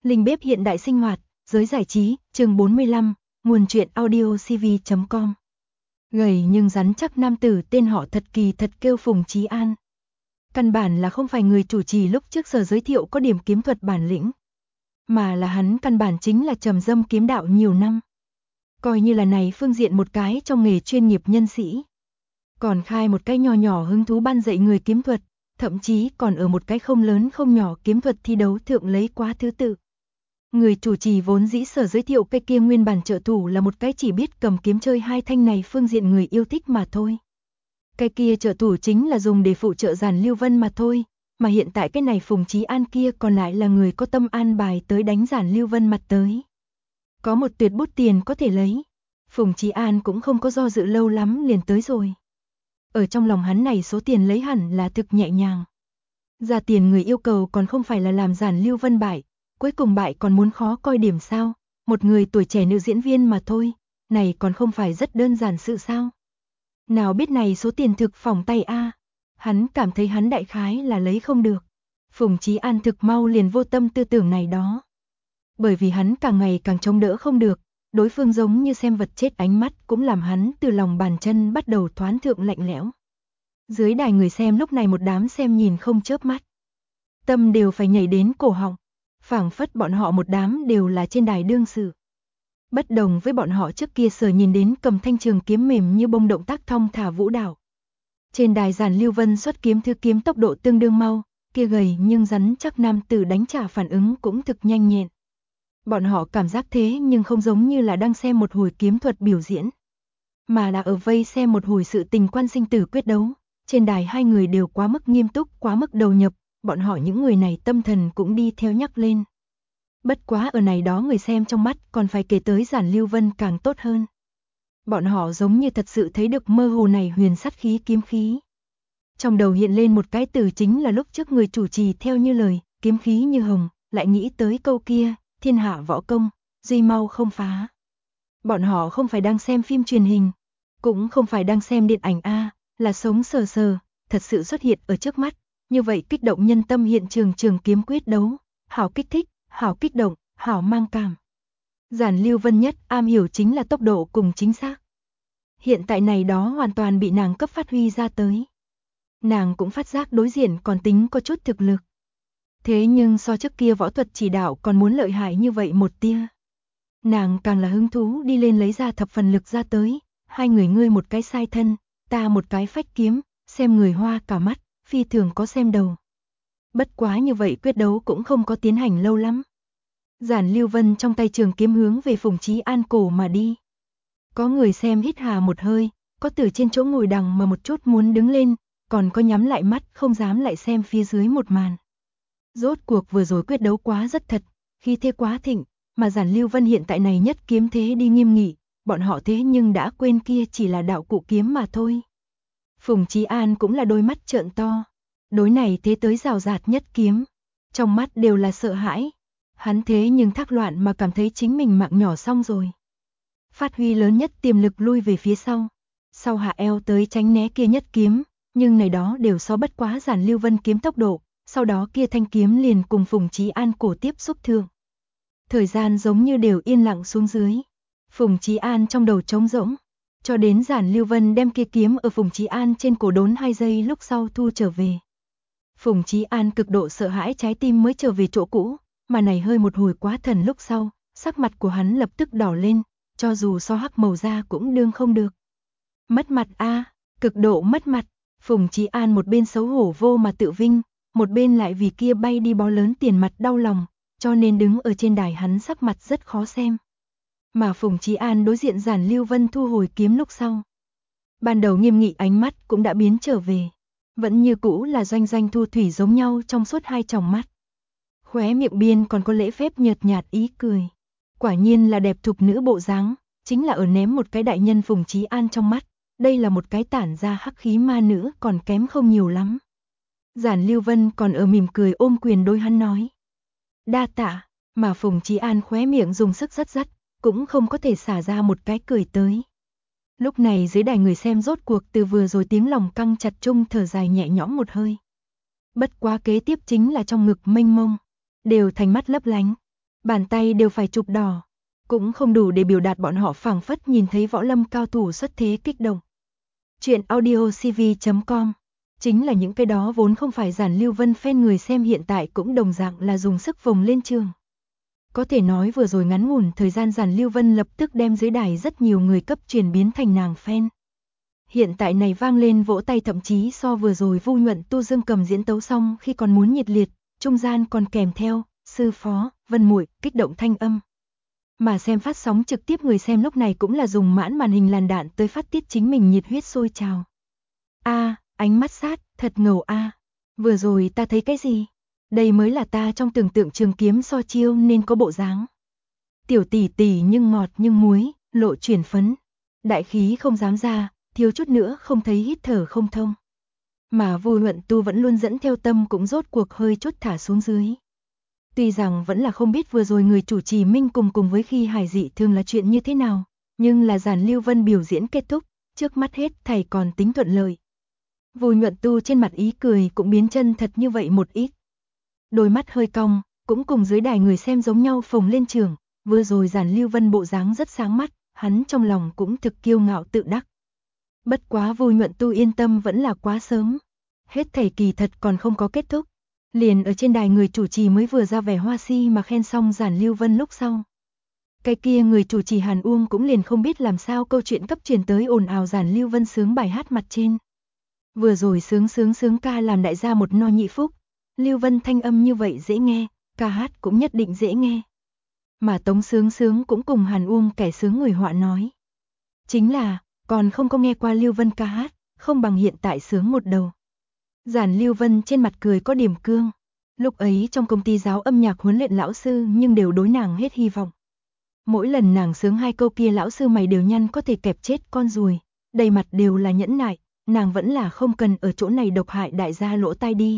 Linh bếp hiện đại sinh hoạt, giới giải trí, chương 45, nguồn truyện audio cv.com. Gầy nhưng rắn chắc nam tử tên họ thật kỳ thật kêu Phùng Chí An. Căn bản là không phải người chủ trì lúc trước giờ giới thiệu có điểm kiếm thuật bản lĩnh, mà là hắn căn bản chính là trầm dâm kiếm đạo nhiều năm. Coi như là này phương diện một cái trong nghề chuyên nghiệp nhân sĩ. Còn khai một cái nho nhỏ hứng thú ban dạy người kiếm thuật, thậm chí còn ở một cái không lớn không nhỏ kiếm thuật thi đấu thượng lấy quá thứ tự. Người chủ trì vốn dĩ sở giới thiệu cái kia nguyên bản trợ thủ là một cái chỉ biết cầm kiếm chơi hai thanh này phương diện người yêu thích mà thôi. Cái kia trợ thủ chính là dùng để phụ trợ Giản Lưu Vân mà thôi, mà hiện tại cái này Phùng Chí An kia còn lại là người có tâm an bài tới đánh Giản Lưu Vân mặt tới. Có một tuyệt bút tiền có thể lấy, Phùng Chí An cũng không có do dự lâu lắm liền tới rồi. Ở trong lòng hắn này số tiền lấy hẳn là thực nhẹ nhàng. Ra tiền người yêu cầu còn không phải là làm Giản Lưu Vân bại, cuối cùng bại còn muốn khó coi điểm sao, một người tuổi trẻ nữ diễn viên mà thôi, này còn không phải rất đơn giản sự sao. Nào biết này số tiền thực phỏng tay a, hắn cảm thấy hắn đại khái là lấy không được. Phùng Chí An thực mau liền vô tâm tư tưởng này đó. Bởi vì hắn càng ngày càng chống đỡ không được, đối phương giống như xem vật chết ánh mắt cũng làm hắn từ lòng bàn chân bắt đầu thoáng thượng lạnh lẽo. Dưới đài người xem lúc này một đám xem nhìn không chớp mắt. Tâm đều phải nhảy đến cổ họng, phảng phất bọn họ một đám đều là trên đài đương sự. Bất đồng với bọn họ trước kia sở nhìn đến cầm thanh trường kiếm mềm như bông động tác thong thả vũ đạo. Trên đài Giản Lưu Vân xuất kiếm thư kiếm tốc độ tương đương mau, kia gầy nhưng rắn chắc nam tử đánh trả phản ứng cũng thực nhanh nhẹn. Bọn họ cảm giác thế nhưng không giống như là đang xem một hồi kiếm thuật biểu diễn, mà là ở vây xem một hồi sự tình quan sinh tử quyết đấu. Trên đài hai người đều quá mức nghiêm túc, quá mức đầu nhập, bọn họ những người này tâm thần cũng đi theo nhắc lên. Bất quá ở này đó người xem trong mắt còn phải kể tới Giản Lưu Vân càng tốt hơn. Bọn họ giống như thật sự thấy được mơ hồ này huyền sát khí kiếm khí. Trong đầu hiện lên một cái từ chính là lúc trước người chủ trì theo như lời, kiếm khí như hồng, lại nghĩ tới câu kia, thiên hạ võ công, duy mau không phá. Bọn họ không phải đang xem phim truyền hình, cũng không phải đang xem điện ảnh a, là sống sờ sờ, thật sự xuất hiện ở trước mắt, như vậy kích động nhân tâm hiện trường trường kiếm quyết đấu, hảo kích thích, hảo kích động, hảo mang cảm. Giản Lưu Vân nhất am hiểu chính là tốc độ cùng chính xác. Hiện tại này đó hoàn toàn bị nàng cấp phát huy ra tới. Nàng cũng phát giác đối diện còn tính có chút thực lực. Thế nhưng so trước kia võ thuật chỉ đạo còn muốn lợi hại như vậy một tia. Nàng càng là hứng thú đi lên lấy ra thập phần lực ra tới, hai người ngươi một cái sai thân, ta một cái phách kiếm, xem người hoa cả mắt, phi thường có xem đầu. Bất quá như vậy quyết đấu cũng không có tiến hành lâu lắm. Giản Lưu Vân trong tay trường kiếm hướng về Phùng Chí An cổ mà đi. Có người xem hít hà một hơi, có từ trên chỗ ngồi đằng mà một chút muốn đứng lên, còn có nhắm lại mắt không dám lại xem phía dưới một màn. Rốt cuộc vừa rồi quyết đấu quá rất thật, khi thế quá thịnh, mà Giản Lưu Vân hiện tại này nhất kiếm thế đi nghiêm nghị, bọn họ thế nhưng đã quên kia chỉ là đạo cụ kiếm mà thôi. Phùng Chí An cũng là đôi mắt trợn to, đối này thế tới rào rạt nhất kiếm, trong mắt đều là sợ hãi. Hắn thế nhưng thác loạn mà cảm thấy chính mình mạng nhỏ xong rồi. Phát huy lớn nhất tiềm lực lui về phía sau hạ eo tới tránh né kia nhất kiếm, nhưng này đó đều so bất quá Giản Lưu Vân kiếm tốc độ, sau đó kia thanh kiếm liền cùng Phùng Chí An cổ tiếp xúc thương. Thời gian giống như đều yên lặng xuống dưới. Phùng Chí An trong đầu trống rỗng, cho đến Giản Lưu Vân đem kia kiếm ở Phùng Chí An trên cổ đốn 2 giây lúc sau thu trở về. Phùng Chí An cực độ sợ hãi trái tim mới trở về chỗ cũ, mà này hơi một hồi quá thần lúc sau, sắc mặt của hắn lập tức đỏ lên, cho dù so hắc màu da cũng đương không được. Mất mặt a, cực độ mất mặt. Phùng Chí An một bên xấu hổ vô mà tự vinh, một bên lại vì kia bay đi bó lớn tiền mặt đau lòng, cho nên đứng ở trên đài hắn sắc mặt rất khó xem. Mà Phùng Chí An đối diện Giản Lưu Vân thu hồi kiếm lúc sau, ban đầu nghiêm nghị ánh mắt cũng đã biến trở về, vẫn như cũ là doanh doanh thu thủy giống nhau trong suốt hai tròng mắt. Khóe miệng biên còn có lễ phép nhợt nhạt ý cười. Quả nhiên là đẹp thục nữ bộ dáng, chính là ở ném một cái đại nhân Phùng Chí An trong mắt, đây là một cái tản ra hắc khí ma nữ còn kém không nhiều lắm. Giản Lưu Vân còn ở mỉm cười ôm quyền đối hắn nói. Đa tạ, mà Phùng Chí An khóe miệng dùng sức rất, cũng không có thể xả ra một cái cười tới. Lúc này dưới đài người xem rốt cuộc từ vừa rồi tiếng lòng căng chặt chung thở dài nhẹ nhõm một hơi. Bất quá kế tiếp chính là trong ngực mênh mông, đều thành mắt lấp lánh. bàn tay đều phải chụp đỏ. Cũng không đủ để biểu đạt bọn họ phảng phất nhìn thấy võ lâm cao thủ xuất thế kích động. Chuyện audiocv.com. Chính là những cái đó vốn không phải Giản Lưu Vân fan người xem hiện tại cũng đồng dạng là dùng sức vùng lên trường. Có thể nói vừa rồi ngắn ngủn thời gian Giản Lưu Vân lập tức đem dưới đài rất nhiều người cấp truyền biến thành nàng fan. Hiện tại này vang lên vỗ tay thậm chí so vừa rồi Vu Nhuận Tu Dương Cầm diễn tấu xong khi còn muốn nhiệt liệt, trung gian còn kèm theo sư phó, Vân muội kích động thanh âm. Mà xem phát sóng trực tiếp người xem lúc này cũng là dùng mãn màn hình làn đạn tới phát tiết chính mình nhiệt huyết sôi trào. Ánh mắt sát, thật ngầu a. Vừa rồi ta thấy cái gì? Đây mới là ta trong tưởng tượng trường kiếm so chiêu nên có bộ dáng. Tiểu tỷ tỷ nhưng ngọt nhưng muối, lộ chuyển phấn. Đại khí không dám ra, thiếu chút nữa không thấy hít thở không thông. Mà Vu Nhuận Tu vẫn luôn dẫn theo tâm cũng rốt cuộc hơi chút thả xuống dưới. Tuy rằng vẫn là không biết vừa rồi người chủ trì Minh cùng với khi Hải Dị thường là chuyện như thế nào, nhưng là Giản Lưu Vân biểu diễn kết thúc, trước mắt hết thảy còn tính thuận lợi. Vu Nhuận Tu trên mặt ý cười cũng biến chân thật như vậy một ít. Đôi mắt hơi cong, cũng cùng dưới đài người xem giống nhau phồng lên trường, vừa rồi Giản Lưu Vân bộ dáng rất sáng mắt, hắn trong lòng cũng thực kiêu ngạo tự đắc. Bất quá Vu Nhuận Tu yên tâm vẫn là quá sớm. Hết thảy kỳ thật còn không có kết thúc. Liền ở trên đài người chủ trì mới vừa ra vẻ hoa si mà khen xong Giản Lưu Vân lúc sau. Cái kia người chủ trì Hàn Uông cũng liền không biết làm sao câu chuyện cấp truyền tới ồn ào Giản Lưu Vân sướng bài hát mặt trên. Vừa rồi sướng ca làm đại gia một no nhị phúc. Lưu Vân thanh âm như vậy dễ nghe, ca hát cũng nhất định dễ nghe. Mà Tống Sướng cũng cùng Hàn Uông kẻ sướng người họa nói. Chính là, còn không có nghe qua Lưu Vân ca hát, không bằng hiện tại sướng một đầu. Giản Lưu Vân trên mặt cười có điểm cương. Lúc ấy trong công ty giáo âm nhạc huấn luyện lão sư nhưng đều đối nàng hết hy vọng. Mỗi lần nàng sướng hai câu kia lão sư mày đều nhăn có thể kẹp chết con ruồi. Đầy mặt đều là nhẫn nại, nàng vẫn là không cần ở chỗ này độc hại đại gia lỗ tai đi.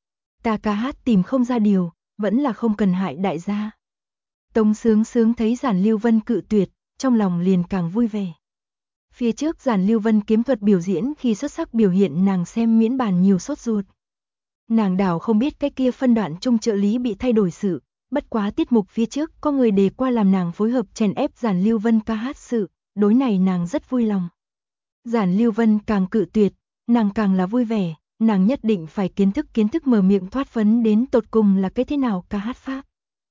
Ta ca hát tìm không ra điều, vẫn là không cần hại đại gia. Tống Sướng thấy Giản Lưu Vân cự tuyệt, trong lòng liền càng vui vẻ. Phía trước Giản Lưu Vân kiếm thuật biểu diễn khi xuất sắc biểu hiện nàng xem miễn bàn nhiều sốt ruột. Nàng đảo không biết cái kia phân đoạn trung trợ lý bị thay đổi sự, bất quá tiết mục phía trước có người đề qua làm nàng phối hợp chèn ép Giản Lưu Vân ca hát sự, đối này nàng rất vui lòng. Giản Lưu Vân càng cự tuyệt, nàng càng là vui vẻ, nàng nhất định phải kiến thức mở miệng thoát phấn đến tột cùng là cái thế nào ca hát pháp.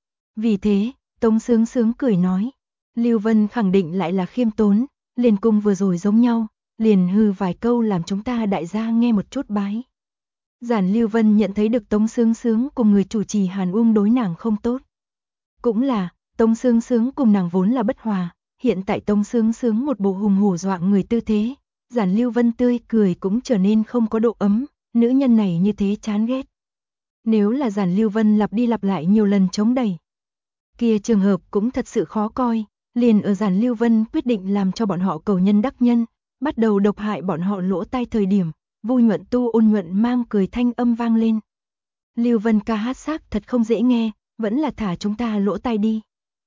Vì thế, Tống Sướng cười nói, Lưu Vân khẳng định lại là khiêm tốn, liền cùng vừa rồi giống nhau, liền hư vài câu làm chúng ta đại gia nghe một chút bái. Giản Lưu Vân nhận thấy được Tống Sướng cùng người chủ trì Hàn Uông đối nàng không tốt. Cũng là, Tống Sướng cùng nàng vốn là bất hòa, hiện tại Tống Sướng một bộ hùng hổ dọa người tư thế, Giản Lưu Vân tươi cười cũng trở nên không có độ ấm, nữ nhân này như thế chán ghét. Nếu là Giản Lưu Vân lặp đi lặp lại nhiều lần chống đẩy, kia trường hợp cũng thật sự khó coi, liền ở Giản Lưu Vân quyết định làm cho bọn họ cầu nhân đắc nhân, bắt đầu độc hại bọn họ lỗ tai thời điểm, Vu Nhuận Tu ôn nhuận mang cười thanh âm vang lên. Lưu Vân ca hát xác thật không dễ nghe, vẫn là thả chúng ta lỗ tai đi.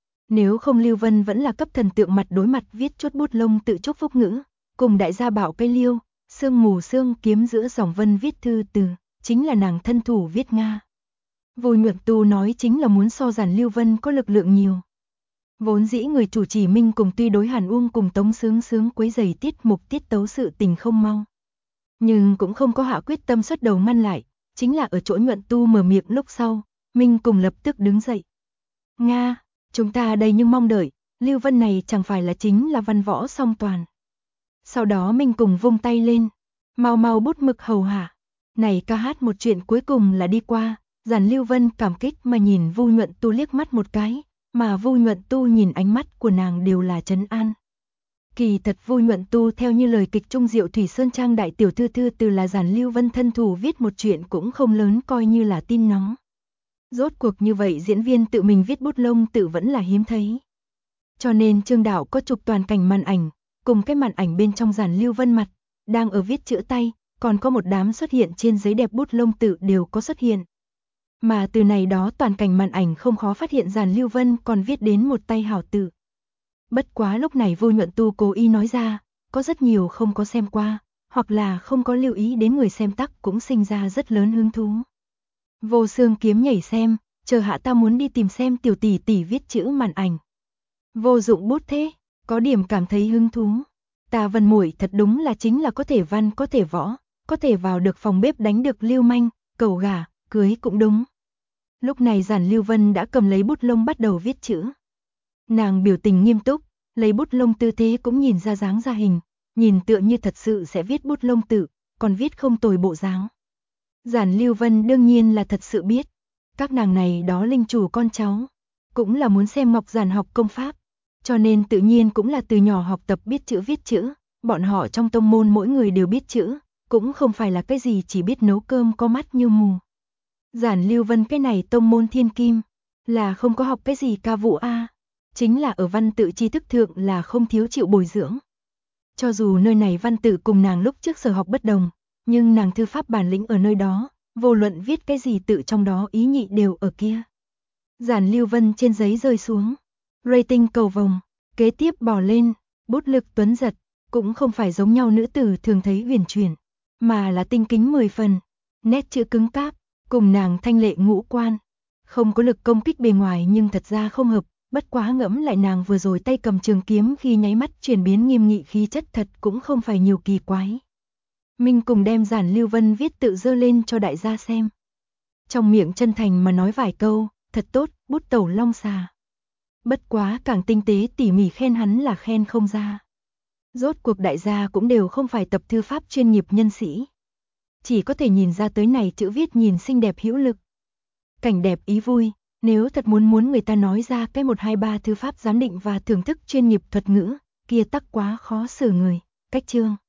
Nếu không Lưu Vân vẫn là cấp thần tượng mặt đối mặt viết chút bút lông tự chúc phúc ngữ, cùng đại gia bảo cây liêu, sương mù sương kiếm giữa dòng vân viết thư từ, chính là nàng thân thủ viết Nga. Vu Nhuận Tu nói chính là muốn so Giản Lưu Vân có lực lượng nhiều. Vốn dĩ người chủ trì Minh cùng tuy đối Hàn Uông cùng Tống Sướng quấy rầy tiết mục tiết tấu sự tình không mau. Nhưng cũng không có hạ quyết tâm xuất đầu ngăn lại, chính là ở chỗ Nhuận Tu mở miệng lúc sau, Minh cùng lập tức đứng dậy. Nga, chúng ta đây nhưng mong đợi, Lưu Vân này chẳng phải là chính là văn võ song toàn. Sau đó Minh cùng vung tay lên, mau bút mực hầu hạ. Này ca hát một chuyện cuối cùng là đi qua, Giản Lưu Vân cảm kích mà nhìn Vu Nhuận Tu liếc mắt một cái, mà Vu Nhuận Tu nhìn ánh mắt của nàng đều là trấn an. Kỳ thật Vu Nhuận Tu theo như lời kịch trung Diệu Thủy Sơn Trang đại tiểu thư từ là Giản Lưu Vân thân thủ viết một chuyện cũng không lớn coi như là tin nóng. Rốt cuộc như vậy diễn viên tự mình viết bút lông tự vẫn là hiếm thấy. Cho nên Trương Đạo có chụp toàn cảnh màn ảnh, cùng cái màn ảnh bên trong Giản Lưu Vân mặt, đang ở viết chữ tay, còn có một đám xuất hiện trên giấy đẹp bút lông tự đều có xuất hiện. Mà từ này đó toàn cảnh màn ảnh không khó phát hiện Giản Lưu Vân còn viết đến một tay hảo tự. Bất quá lúc này Vu Nhuận Tu cố ý nói ra, có rất nhiều không có xem qua, hoặc là không có lưu ý đến người xem tắc cũng sinh ra rất lớn hứng thú. Vô Xương kiếm nhảy xem, chờ hạ ta muốn đi tìm xem tiểu tỷ tỷ viết chữ màn ảnh. Vô dụng bút thế, có điểm cảm thấy hứng thú. Ta Vân muội thật đúng là chính là có thể văn có thể võ, có thể vào được phòng bếp đánh được lưu manh, cầu gà, cưới cũng đúng. Lúc này Giản Lưu Vân đã cầm lấy bút lông bắt đầu viết chữ. Nàng biểu tình nghiêm túc, lấy bút lông tư thế cũng nhìn ra dáng ra hình, nhìn tựa như thật sự sẽ viết bút lông tự, còn viết không tồi bộ dáng. Giản Lưu Vân đương nhiên là thật sự biết, các nàng này đó linh chủ con cháu, cũng là muốn xem Ngọc Giản học công pháp, cho nên tự nhiên cũng là từ nhỏ học tập biết chữ viết chữ, bọn họ trong tông môn mỗi người đều biết chữ, cũng không phải là cái gì chỉ biết nấu cơm có mắt như mù. Giản Lưu Vân cái này tông môn thiên kim, là không có học cái gì ca vũ a, chính là ở văn tự tri thức thượng là không thiếu chịu bồi dưỡng. Cho dù nơi này văn tự cùng nàng lúc trước sở học bất đồng, nhưng nàng thư pháp bản lĩnh ở nơi đó, vô luận viết cái gì tự trong đó ý nhị đều ở kia. Giản Lưu Vân trên giấy rơi xuống, rating cầu vồng, kế tiếp bỏ lên, bút lực tuấn giật, cũng không phải giống nhau nữ tử thường thấy huyền chuyển, mà là tinh kính 10 phần, nét chữ cứng cáp, cùng nàng thanh lệ ngũ quan, không có lực công kích bề ngoài nhưng thật ra không hợp, bất quá ngẫm lại nàng vừa rồi tay cầm trường kiếm khi nháy mắt chuyển biến nghiêm nghị khí chất thật cũng không phải nhiều kỳ quái. Minh cùng đem Giản Lưu Vân viết tự dơ lên cho đại gia xem. Trong miệng chân thành mà nói vài câu, thật tốt, bút tẩu long xà. Bất quá càng tinh tế tỉ mỉ khen hắn là khen không ra. Rốt cuộc đại gia cũng đều không phải tập thư pháp chuyên nghiệp nhân sĩ. Chỉ có thể nhìn ra tới này chữ viết nhìn xinh đẹp hữu lực. Cảnh đẹp ý vui, nếu thật muốn người ta nói ra cái 1 2 3 thư pháp giám định và thưởng thức chuyên nghiệp thuật ngữ, kia tắc quá khó xử người. Cách chương